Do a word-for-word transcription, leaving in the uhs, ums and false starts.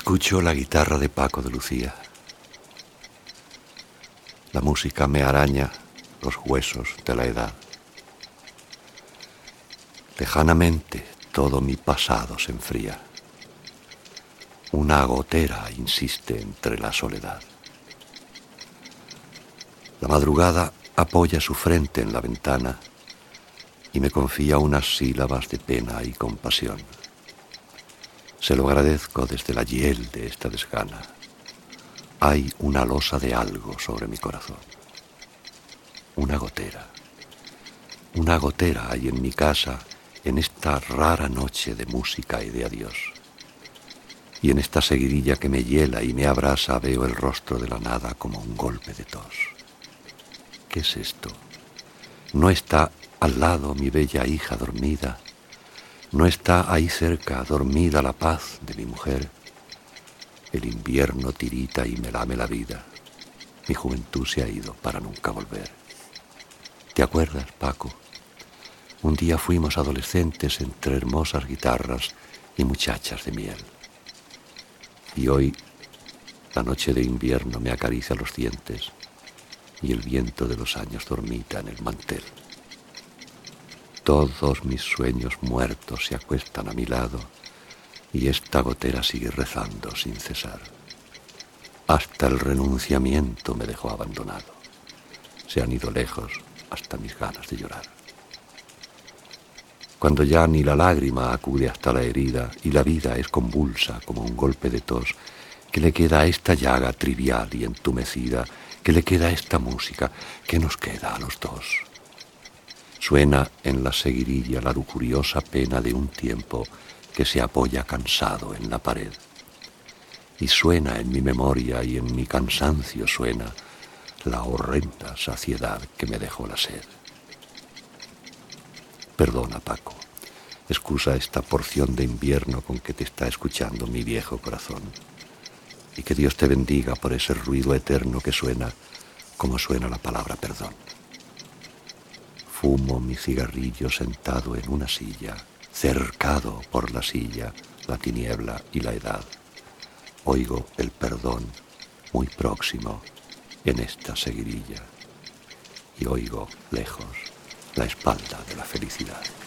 Escucho la guitarra de Paco de Lucía. La música me araña los huesos de la edad. Lejanamente todo mi pasado se enfría. Una gotera insiste entre la soledad. La madrugada apoya su frente en la ventana y me confía unas sílabas de pena y compasión. Se lo agradezco desde la hiel de esta desgana. Hay una losa de algo sobre mi corazón. Una gotera. Una gotera hay en mi casa en esta rara noche de música y de adiós. Y en esta seguidilla que me hiela y me abrasa veo el rostro de la nada como un golpe de tos. ¿Qué es esto? ¿No está al lado mi bella hija dormida? ¿No está ahí cerca, dormida, la paz de mi mujer? El invierno tirita y me lame la vida. Mi juventud se ha ido para nunca volver. ¿Te acuerdas, Paco? Un día fuimos adolescentes entre hermosas guitarras y muchachas de miel. Y hoy, la noche de invierno me acaricia los dientes y el viento de los años dormita en el mantel. Todos mis sueños muertos se acuestan a mi lado y esta gotera sigue rezando sin cesar. Hasta el renunciamiento me dejó abandonado. Se han ido lejos hasta mis ganas de llorar. Cuando ya ni la lágrima acude hasta la herida y la vida es convulsa como un golpe de tos, ¿qué le queda a esta llaga trivial y entumecida? ¿Qué le queda a esta música? ¿Qué nos queda a los dos? Suena en la seguirilla la lujuriosa pena de un tiempo que se apoya cansado en la pared. Y suena en mi memoria y en mi cansancio suena la horrenda saciedad que me dejó la sed. Perdona, Paco, excusa esta porción de invierno con que te está escuchando mi viejo corazón. Y que Dios te bendiga por ese ruido eterno que suena como suena la palabra perdón. Fumo mi cigarrillo sentado en una silla, cercado por la silla, la tiniebla y la edad. Oigo el perdón muy próximo en esta seguirilla y oigo lejos la espalda de la felicidad.